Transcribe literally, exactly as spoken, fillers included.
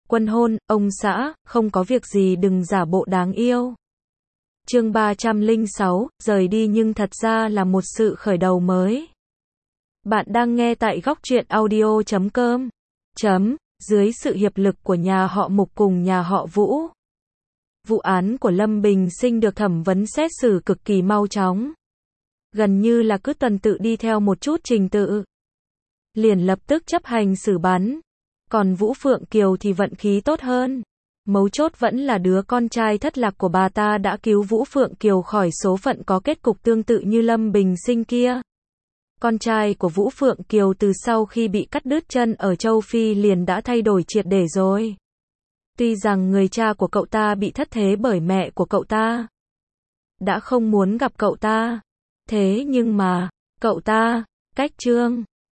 Quân hôn, ông xã, không có việc gì đừng giả bộ đáng yêu. Chương ba trăm lẻ sáu, rời đi nhưng thật ra là một sự khởi đầu mới. Bạn đang nghe tại góc truyện audio chấm com. Chấm, dưới sự hiệp lực của nhà họ Mục cùng nhà họ Vũ. Vụ án của Lâm Bình Sinh được thẩm vấn xét xử cực kỳ mau chóng. Gần như là cứ tuần tự đi theo một chút trình tự. Liền lập tức chấp hành xử bắn. Còn Vũ Phượng Kiều thì vận khí tốt hơn. Mấu chốt vẫn là đứa con trai thất lạc của bà ta đã cứu Vũ Phượng Kiều khỏi số phận có kết cục tương tự như Lâm Bình Sinh kia. Con trai của Vũ Phượng Kiều từ sau khi bị cắt đứt chân ở châu Phi liền đã thay đổi triệt để rồi. Tuy rằng người cha của cậu ta bị thất thế bởi mẹ của cậu ta. Đã không muốn gặp cậu ta. Thế nhưng mà, cậu ta, cách Trương